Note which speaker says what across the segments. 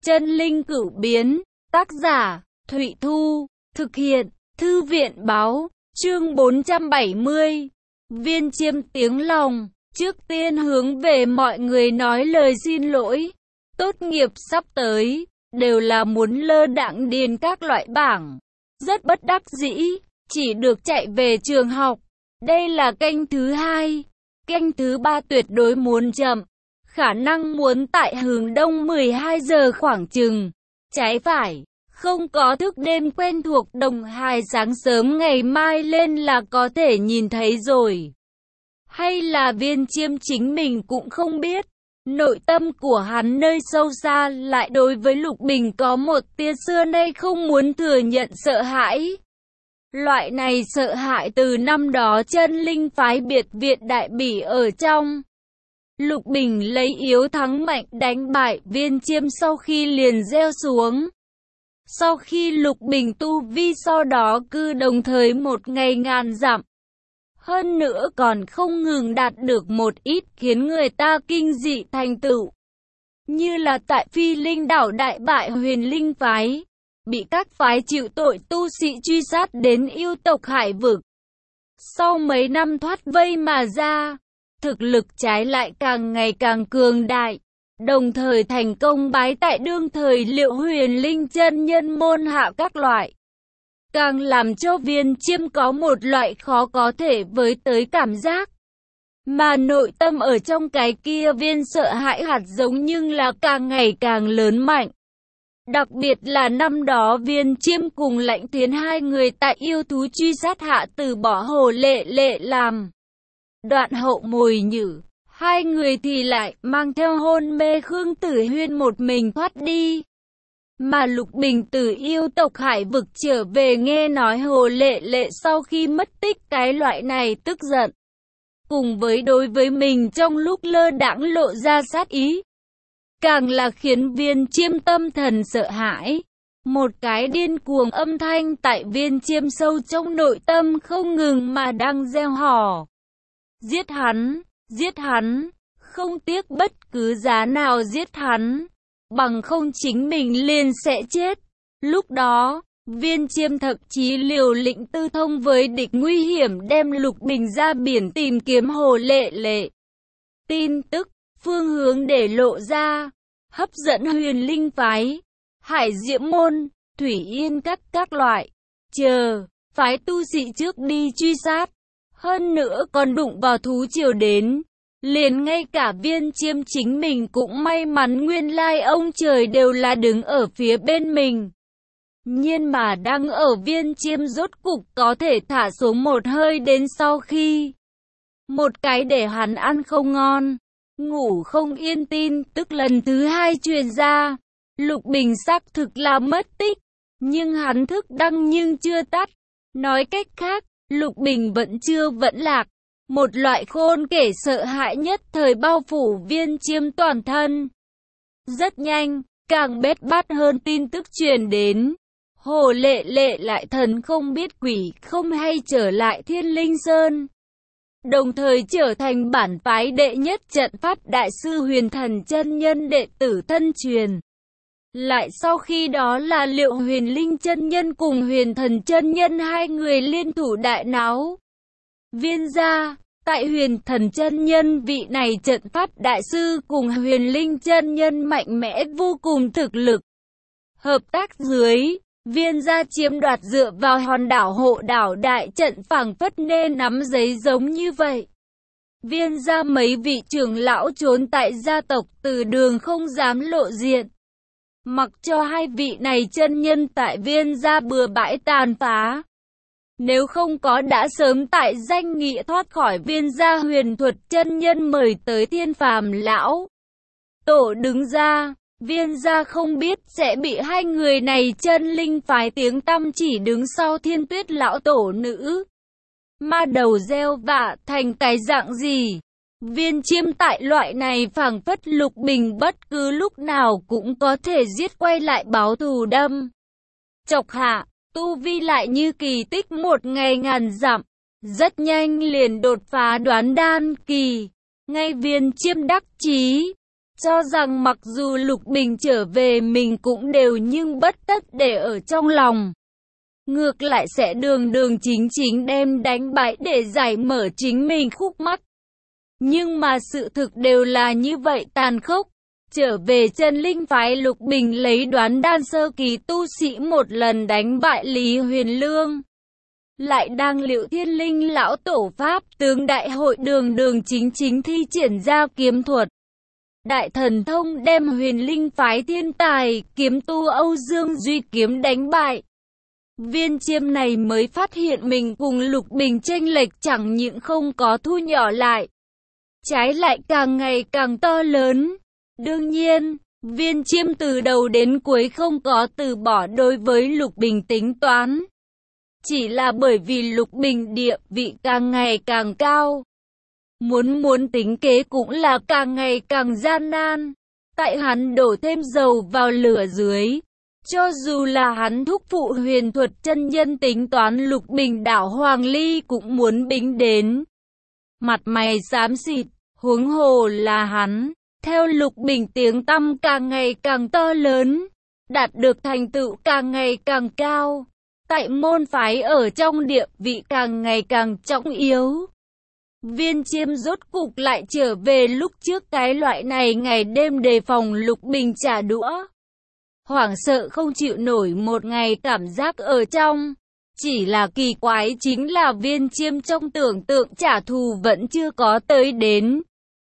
Speaker 1: Chân linh cửu biến, tác giả, Thụy Thu, thực hiện, Thư viện báo, chương 470. Viên Chiêm tiếng lòng, trước tiên hướng về mọi người nói lời xin lỗi. Tốt nghiệp sắp tới, đều là muốn lơ đãng điền các loại bảng. Rất bất đắc dĩ, chỉ được chạy về trường học. Đây là canh thứ 2, canh thứ 3 tuyệt đối muốn chậm. Khả năng muốn tại hướng đông 12 giờ khoảng chừng. Trái phải, không có thức đêm quen thuộc Đồng Hải sáng sớm ngày mai lên là có thể nhìn thấy rồi. Hay là Viên Chiêm chính mình cũng không biết. Nội tâm của hắn nơi sâu xa lại đối với Lục Bình có một tia xưa nay không muốn thừa nhận sợ hãi. Loại này sợ hãi từ năm đó chân linh phái biệt viện đại bỉ ở trong. Lục Bình lấy yếu thắng mạnh đánh bại Viên Chiêm sau khi liền gieo xuống. Sau khi Lục Bình tu vi sau đó cư đồng thời một ngày ngàn dặm. Hơn nữa còn không ngừng đạt được một ít khiến người ta kinh dị thành tựu. Như là tại Phi Linh đảo đại bại Huyền Linh phái, bị các phái chịu tội tu sĩ truy sát đến yêu tộc hải vực. Sau mấy năm thoát vây mà ra, thực lực trái lại càng ngày càng cường đại, đồng thời thành công bái tại đương thời Liệu Huyền Linh chân nhân môn hạ các loại. Càng làm cho Viên Chiêm có một loại khó có thể với tới cảm giác. Mà nội tâm ở trong cái kia viên sợ hãi hạt giống nhưng là càng ngày càng lớn mạnh. Đặc biệt là năm đó Viên Chiêm cùng Lãnh Thiến hai người tại yêu thú truy sát hạ từ bỏ Hồ Lệ Lệ làm đoạn hậu mồi nhử. Hai người thì lại mang theo hôn mê Khương Tử Huyên một mình thoát đi. Mà Lục Bình từ yêu tộc hải vực trở về nghe nói Hồ Lệ Lệ sau khi mất tích cái loại này tức giận. Cùng với đối với mình trong lúc lơ đãng lộ ra sát ý. Càng là khiến Viên Chiêm tâm thần sợ hãi. Một cái điên cuồng âm thanh tại Viên Chiêm sâu trong nội tâm không ngừng mà đang gieo hò. Giết hắn, không tiếc bất cứ giá nào giết hắn. Bằng không chính mình liền sẽ chết. Lúc đó, Viên Chiêm thậm chí liều lĩnh tư thông với địch nguy hiểm đem Lục Bình ra biển tìm kiếm Hồ Lệ Lệ. Tin tức, phương hướng để lộ ra, hấp dẫn Huyền Linh phái, Hải Diễm môn, Thủy Yên các loại. Phái tu sĩ trước đi truy sát. Hơn nữa còn đụng vào thú triều đến. Liền ngay cả Viên Chiêm chính mình cũng may mắn nguyên lai ông trời đều là đứng ở phía bên mình. Nhưng mà đang ở Viên Chiêm rốt cục có thể thả xuống một hơi đến sau khi một cái để hắn ăn không ngon, ngủ không yên tin tức lần thứ 2 truyền ra. Lục Bình xác thực là mất tích, nhưng hắn thức đăng nhưng chưa tắt. Nói cách khác, Lục Bình vẫn chưa vẫn lạc. Một loại khôn kể sợ hãi nhất thời bao phủ Viên Chiêm toàn thân. Rất nhanh, càng bết bát hơn tin tức truyền đến. Hồ Lệ Lệ lại thần không biết quỷ không hay trở lại Thiên Linh Sơn. Đồng thời trở thành bản phái đệ nhất trận pháp đại sư Huyền Thần chân nhân đệ tử thân truyền. Lại sau khi đó là Liệu Huyền Linh chân nhân cùng Huyền Thần chân nhân hai người liên thủ đại náo. Viên gia, tại Huyền Thần chân nhân vị này trận pháp đại sư cùng Huyền Linh chân nhân mạnh mẽ vô cùng thực lực. Hợp tác dưới, Viên gia chiếm đoạt dựa vào hòn đảo hộ đảo đại trận phảng phất nên nắm giấy giống như vậy. Viên gia mấy vị trưởng lão trốn tại gia tộc Từ Đường không dám lộ diện. Mặc cho hai vị này chân nhân tại Viên gia bừa bãi tàn phá. Nếu không có đã sớm tại danh nghĩa thoát khỏi Viên gia huyền thuật chân nhân mời tới Thiên Phàm lão tổ đứng ra, Viên gia không biết sẽ bị hai người này chân linh phái tiếng tăm chỉ đứng sau Thiên Tuyết lão tổ nữ. Ma đầu gieo vạ thành cái dạng gì? Viên Chiêm tại loại này phảng phất Lục Bình bất cứ lúc nào cũng có thể giết quay lại báo thù đâm chọc hạ. Tu vi lại như kỳ tích một ngày ngàn dặm, rất nhanh liền đột phá đoán đan kỳ. Ngay Viên Chiêm đắc chí, cho rằng mặc dù Lục Bình trở về mình cũng đều nhưng bất tất để ở trong lòng. Ngược lại sẽ đường đường chính chính đem đánh bại để giải mở chính mình khúc mắc. Nhưng mà sự thực đều là như vậy tàn khốc. Trở về chân linh phái, Lục Bình lấy đoán đan sơ kỳ tu sĩ một lần đánh bại Lý Huyền Lương. Lại đang liệu thiên linh lão tổ pháp tướng đại hội đường đường chính chính thi triển ra kiếm thuật. Đại thần thông đem huyền linh phái thiên tài kiếm tu Âu Dương Duy kiếm đánh bại. Viên Chiêm này mới phát hiện mình cùng Lục Bình chênh lệch chẳng những không có thu nhỏ lại, trái lại càng ngày càng to lớn. Đương nhiên, Viên Chiêm từ đầu đến cuối không có từ bỏ đối với Lục Bình tính toán. Chỉ là bởi vì Lục Bình địa vị càng ngày càng cao. Muốn tính kế cũng là càng ngày càng gian nan. Tại hắn đổ thêm dầu vào lửa dưới. Cho dù là hắn thúc phụ huyền thuật chân nhân tính toán Lục Bình đảo Hoàng Ly cũng muốn bính đến. Mặt mày xám xịt, huống hồ là hắn. Theo Lục Bình tiếng tăm càng ngày càng to lớn, đạt được thành tựu càng ngày càng cao. Tại môn phái ở trong địa vị càng ngày càng trọng yếu. Viên Chiêm rốt cục lại trở về lúc trước cái loại này ngày đêm đề phòng Lục Bình trả đũa. Hoảng sợ không chịu nổi một ngày cảm giác ở trong. Chỉ là kỳ quái chính là Viên Chiêm trong tưởng tượng trả thù vẫn chưa có tới đến.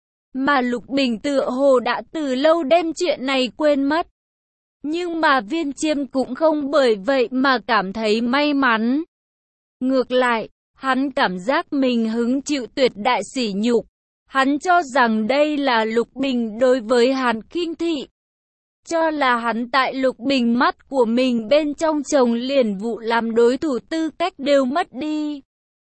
Speaker 1: Mà Lục Bình tựa hồ đã từ lâu đem chuyện này quên mất. Nhưng mà Viên Chiêm cũng không bởi vậy mà cảm thấy may mắn. Ngược lại, hắn cảm giác mình hứng chịu tuyệt đại sỉ nhục. Hắn cho rằng đây là Lục Bình đối với hắn khinh thị. Cho là hắn tại Lục Bình mắt của mình bên trong chồng liền vụ làm đối thủ tư cách đều mất đi.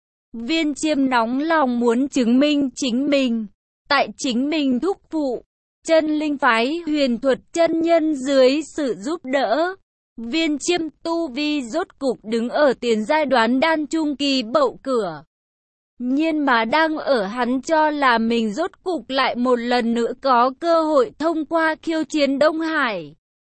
Speaker 1: Viên Chiêm nóng lòng muốn chứng minh chính mình. Tại chính mình thúc phụ, chân linh phái huyền thuật chân nhân dưới sự giúp đỡ. Viên Chiêm tu vi rốt cục đứng ở tiền giai đoán đan trung kỳ bậu cửa. Nhưng mà đang ở hắn cho là mình rốt cục lại một lần nữa có cơ hội thông qua khiêu chiến Đông Hải.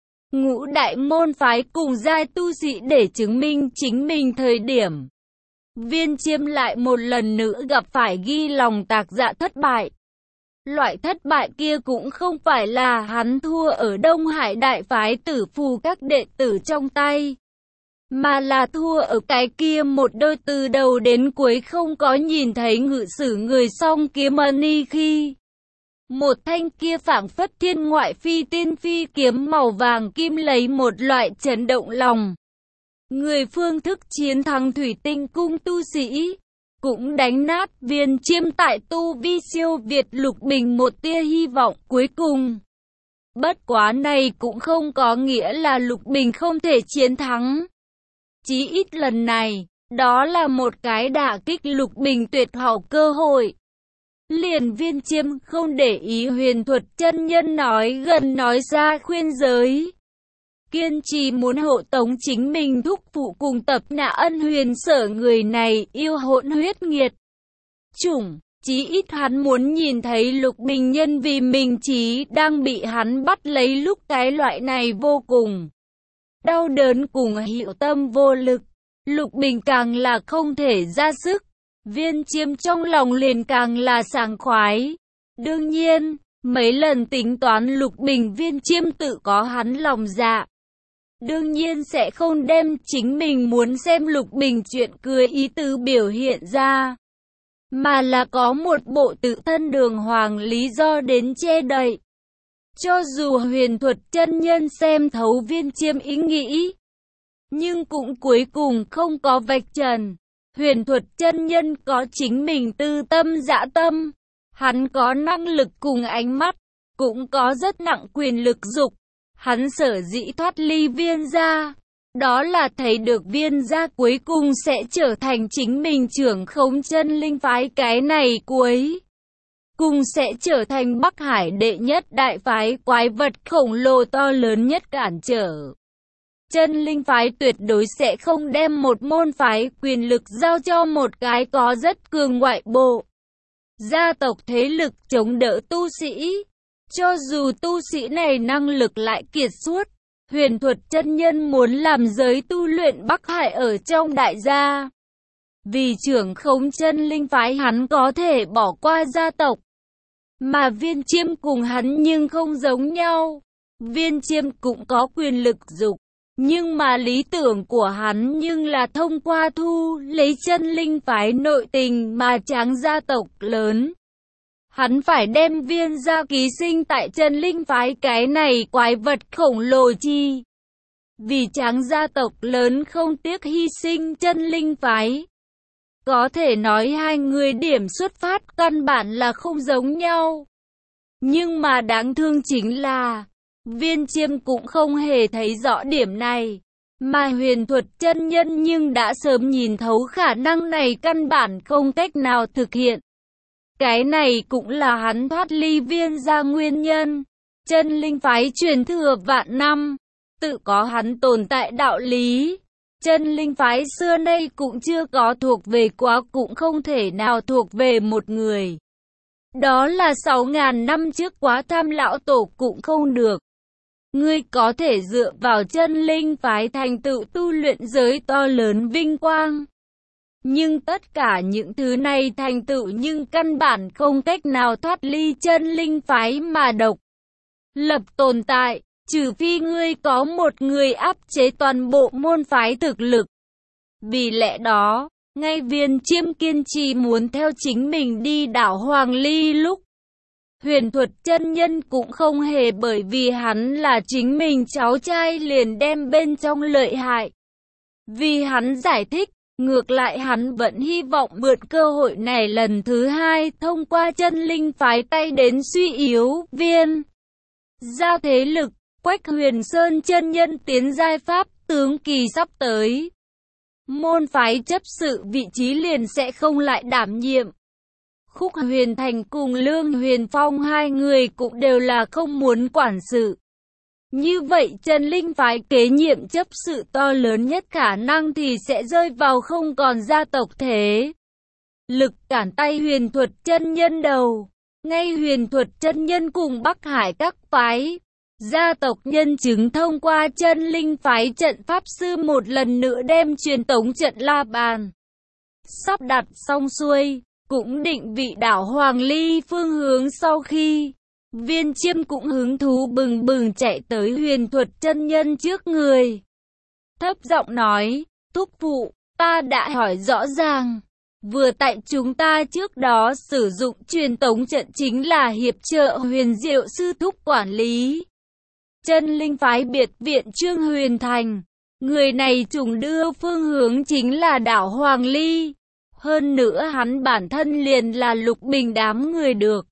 Speaker 1: Ngũ đại môn phái cùng giai tu sĩ để chứng minh chính mình thời điểm. Viên Chiêm lại một lần nữa gặp phải ghi lòng tạc dạ thất bại. Loại thất bại kia cũng không phải là hắn thua ở Đông Hải đại phái tử phù các đệ tử trong tay, mà là thua ở cái kia một đôi từ đầu đến cuối không có nhìn thấy ngự sử người song kiếm ni khi. Một thanh kia phảng phất thiên ngoại phi tiên phi kiếm màu vàng kim lấy một loại chấn động lòng người phương thức chiến thắng thủy tinh cung tu sĩ. Cũng đánh nát Viên Chiêm tại tu vi siêu việt Lục Bình một tia hy vọng cuối cùng. Bất quá này cũng không có nghĩa là Lục Bình không thể chiến thắng. Chí ít lần này, đó là một cái đả kích Lục Bình tuyệt hảo cơ hội. Liền Viên Chiêm không để ý huyền thuật chân nhân nói gần nói ra khuyên giới. Kiên trì muốn hộ tống chính mình thúc phụ cùng Tập Nạ Ân huyền sở người này yêu hỗn huyết nghiệt chủng. Chí ít hắn muốn nhìn thấy Lục Bình nhân vì mình chí đang bị hắn bắt lấy lúc cái loại này vô cùng đau đớn cùng hiệu tâm vô lực. Lục Bình càng là không thể ra sức. Viên Chiêm trong lòng liền càng là sảng khoái. Đương nhiên, mấy lần tính toán Lục Bình Viên Chiêm tự có hắn lòng dạ. Đương nhiên sẽ không đem chính mình muốn xem Lục Bình chuyện cười ý tứ biểu hiện ra, mà là có một bộ tự thân đường hoàng lý do đến che đậy. Cho dù huyền thuật chân nhân xem thấu Viên Chiêm ý nghĩ, nhưng cũng cuối cùng không có vạch trần. Huyền thuật chân nhân có chính mình tư tâm dã tâm, hắn có năng lực cùng ánh mắt, cũng có rất nặng quyền lực dục. Hắn sở dĩ thoát ly Viên gia, đó là thấy được Viên gia cuối cùng sẽ trở thành chính mình trưởng khống chân linh phái cái này cuối cùng sẽ trở thành Bắc Hải đệ nhất đại phái quái vật khổng lồ to lớn nhất cản trở. Chân linh phái tuyệt đối sẽ không đem một môn phái quyền lực giao cho một cái có rất cường ngoại bộ gia tộc thế lực chống đỡ tu sĩ. Cho dù tu sĩ này năng lực lại kiệt xuất, Huyền Thuật chân nhân muốn làm giới tu luyện Bắc Hải ở trong đại gia. Vì trưởng khống chân linh phái hắn có thể bỏ qua gia tộc. Mà Viên Chiêm cùng hắn nhưng không giống nhau. Viên Chiêm cũng có quyền lực dục, nhưng mà lý tưởng của hắn nhưng là thông qua thu lấy chân linh phái nội tình mà tráng gia tộc lớn. Hắn phải đem Viên gia ký sinh tại chân linh phái cái này quái vật khổng lồ chi. Vì tráng gia tộc lớn không tiếc hy sinh chân linh phái. Có thể nói hai người điểm xuất phát căn bản là không giống nhau. Nhưng mà đáng thương chính là Viên Chiêm cũng không hề thấy rõ điểm này. Mà Huyền Thuật chân nhân nhưng đã sớm nhìn thấu khả năng này căn bản không cách nào thực hiện. Cái này cũng là hắn thoát ly Viên gia nguyên nhân. Chân linh phái truyền thừa vạn năm, tự có hắn tồn tại đạo lý. Chân linh phái xưa nay cũng chưa có thuộc về quá, cũng không thể nào thuộc về một người. Đó là 6.000 năm trước Quá Tham lão tổ cũng không được. Ngươi có thể dựa vào chân linh phái thành tựu tu luyện giới to lớn vinh quang. Nhưng tất cả những thứ này thành tựu nhưng căn bản không cách nào thoát ly chân linh phái mà độc lập tồn tại, trừ phi ngươi có một người áp chế toàn bộ môn phái thực lực. Vì lẽ đó, ngay Viên Chiêm kiên trì muốn theo chính mình đi đảo Hoàng Ly lúc, Huyền Thuật chân nhân cũng không hề bởi vì hắn là chính mình cháu trai liền đem bên trong lợi hại. Vì hắn giải thích, ngược lại hắn vẫn hy vọng mượn cơ hội này lần thứ hai thông qua chân linh phái tay đến suy yếu Viên gia thế lực. Quách Huyền Sơn chân nhân tiến giai pháp tướng kỳ sắp tới. Môn phái chấp sự vị trí liền sẽ không lại đảm nhiệm. Khúc Huyền Thành cùng Lương Huyền Phong hai người cũng đều là không muốn quản sự. Như vậy chân linh phái kế nhiệm chấp sự to lớn nhất khả năng thì sẽ rơi vào không còn gia tộc thế lực cản tay Huyền Thuật chân nhân đầu. Ngay Huyền Thuật chân nhân cùng Bắc Hải các phái gia tộc nhân chứng thông qua chân linh phái trận pháp sư một lần nữa đem truyền tống trận La Bàn sắp đặt xong xuôi, cũng định vị đảo Hoàng Ly phương hướng. Sau khi Viên Chiêm cũng hứng thú bừng bừng chạy tới Huyền Thuật chân nhân trước người, thấp giọng nói: "Thúc phụ, ta đã hỏi rõ ràng, vừa tại chúng ta trước đó sử dụng truyền tống trận chính là hiệp trợ Huyền Diệu sư thúc quản lý chân linh phái biệt viện Trương Huyền Thành. Người này trùng đưa phương hướng chính là đảo Hoàng Ly. Hơn nữa hắn bản thân liền là Lục Bình đám người được.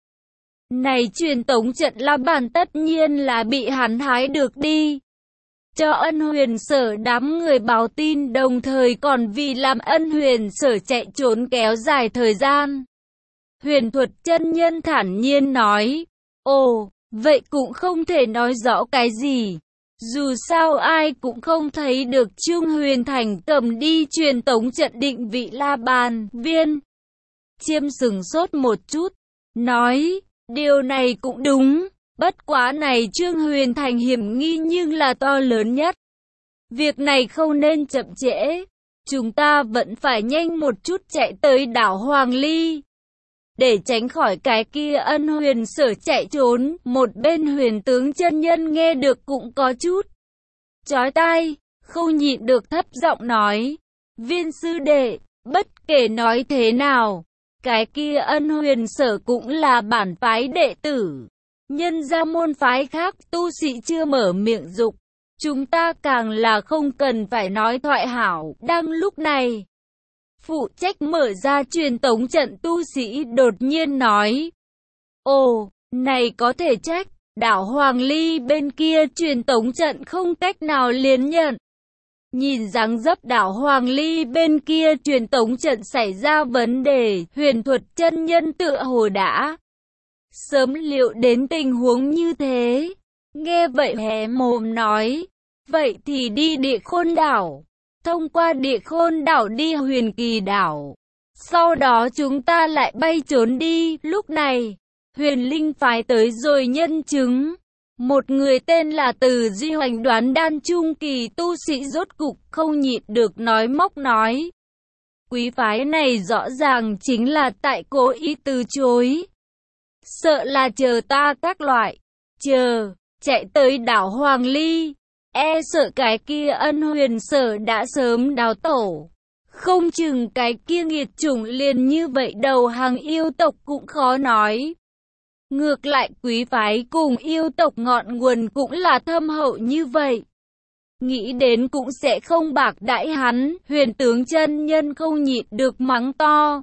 Speaker 1: Này truyền tống trận La Bàn tất nhiên là bị hắn hái được đi. Cho Ân Huyền Sở đám người báo tin, đồng thời còn vì làm Ân Huyền Sở chạy trốn kéo dài thời gian." Huyền Thuật chân nhân thản nhiên nói: "Ồ, vậy cũng không thể nói rõ cái gì. Dù sao ai cũng không thấy được Trương Huyền Thành cầm đi truyền tống trận định vị La Bàn." Viên Chiêm sửng sốt một chút, nói: "Điều này cũng đúng, bất quá này Trương Huyền Thành hiểm nghi nhưng là to lớn nhất. Việc này không nên chậm trễ, chúng ta vẫn phải nhanh một chút chạy tới đảo Hoàng Ly, để tránh khỏi cái kia Ân Huyền Sở chạy trốn." Một bên Huyền Tướng chân nhân nghe được cũng có chút chói tai, không nhịn được thấp giọng nói: "Viên sư đệ, bất kể nói thế nào, cái kia Ân Huyền Sở cũng là bản phái đệ tử. Nhân ra môn phái khác tu sĩ chưa mở miệng dục, chúng ta càng là không cần phải nói thoại hảo." Đang lúc này, phụ trách mở ra truyền tống trận tu sĩ đột nhiên nói: "Ồ, này có thể trách, đảo Hoàng Ly bên kia truyền tống trận không cách nào liên nhận." Nhìn dáng dấp đảo Hoàng Ly bên kia truyền tống trận xảy ra vấn đề, Huyền Thuật chân nhân tựa hồ đã sớm liệu đến tình huống như thế. Nghe vậy hé mồm nói: "Vậy thì đi Địa Khôn đảo, thông qua Địa Khôn đảo đi Huyền Kỳ đảo, sau đó chúng ta lại bay trốn đi." Lúc này, Huyền Linh phái tới rồi nhân chứng. Một người tên là Từ Duy Hoành đoán đan trung kỳ tu sĩ rốt cục không nhịn được nói móc nói. Quý phái này rõ ràng chính là tại cố ý từ chối. Sợ là chờ ta các loại. Chạy tới đảo Hoàng Ly. E sợ cái kia Ân Huyền Sở đã sớm đào tổ. Không chừng cái kia nghiệt chủng liền như vậy đầu hàng yêu tộc cũng khó nói. Ngược lại quý phái cùng yêu tộc ngọn nguồn cũng là thâm hậu như vậy. Nghĩ đến cũng sẽ không bạc đãi hắn, Huyền tướng chân nhân không nhịn được mắng to.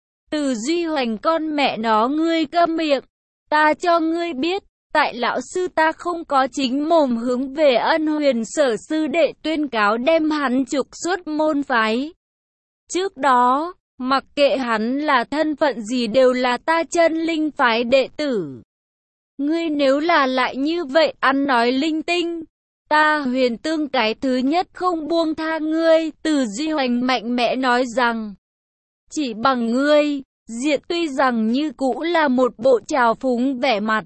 Speaker 1: Từ Duy Hoành con mẹ nó ngươi câm miệng, ta cho ngươi biết, tại lão sư ta không có chính mồm hướng về Ân Huyền Sở sư đệ tuyên cáo đem hắn trục xuất môn phái. Trước đó, mặc kệ hắn là thân phận gì đều là ta chân linh phái đệ tử. Ngươi nếu là lại như vậy ăn nói linh tinh, ta Huyền Tương cái thứ nhất không buông tha ngươi. Từ Duy Hoành mạnh mẽ nói rằng, chỉ bằng ngươi, Diệt tuy rằng như cũ là một bộ trào phúng vẻ mặt.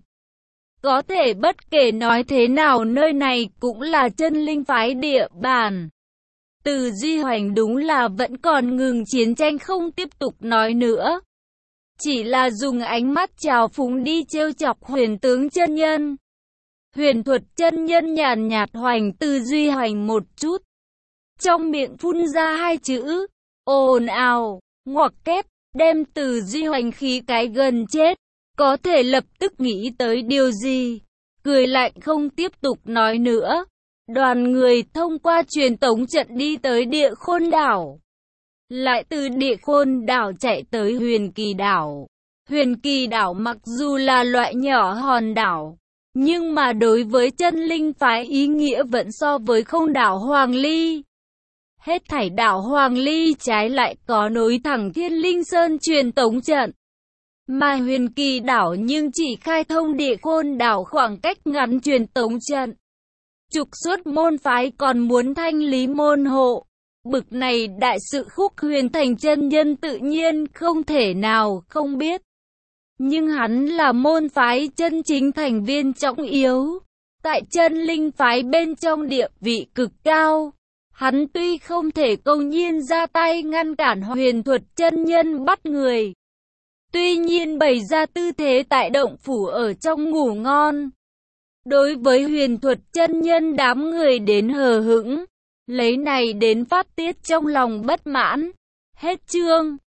Speaker 1: Có thể bất kể nói thế nào nơi này cũng là chân linh phái địa bàn. Từ Duy Hoành đúng là vẫn còn ngừng chiến tranh không tiếp tục nói nữa. Chỉ là dùng ánh mắt trào phúng đi trêu chọc Huyền tướng chân nhân. Huyền thuật chân nhân nhàn nhạt hoành Từ Duy Hoành một chút. Trong miệng phun ra hai chữ, ồn ào, ngoặc kép, đem Từ Duy Hoành khí cái gần chết. Có thể lập tức nghĩ tới điều gì? Cười lạnh không tiếp tục nói nữa. Đoàn người thông qua truyền tống trận đi tới Địa Khôn đảo. Lại từ Địa Khôn đảo chạy tới Huyền Kỳ đảo. Huyền Kỳ đảo mặc dù là loại nhỏ hòn đảo, nhưng mà đối với chân linh phái ý nghĩa vẫn so với không đảo Hoàng Ly. Hết thảy đảo Hoàng Ly trái lại có nối thẳng Thiên Linh Sơn truyền tống trận. Mà Huyền Kỳ đảo nhưng chỉ khai thông Địa Khôn đảo khoảng cách ngắn truyền tống trận. Trục xuất môn phái còn muốn thanh lý môn hộ. Bực này đại sự Khúc Huyền Thành chân nhân tự nhiên không thể nào không biết. Nhưng hắn là môn phái chân chính thành viên trọng yếu. Tại chân linh phái bên trong địa vị cực cao. Hắn tuy không thể công nhiên ra tay ngăn cản huyền thuật chân nhân bắt người. Tuy nhiên bày ra tư thế tại động phủ ở trong ngủ ngon. Đối với huyền thuật chân nhân đám người đến hờ hững, lấy này đến phát tiết trong lòng bất mãn. Hết chương.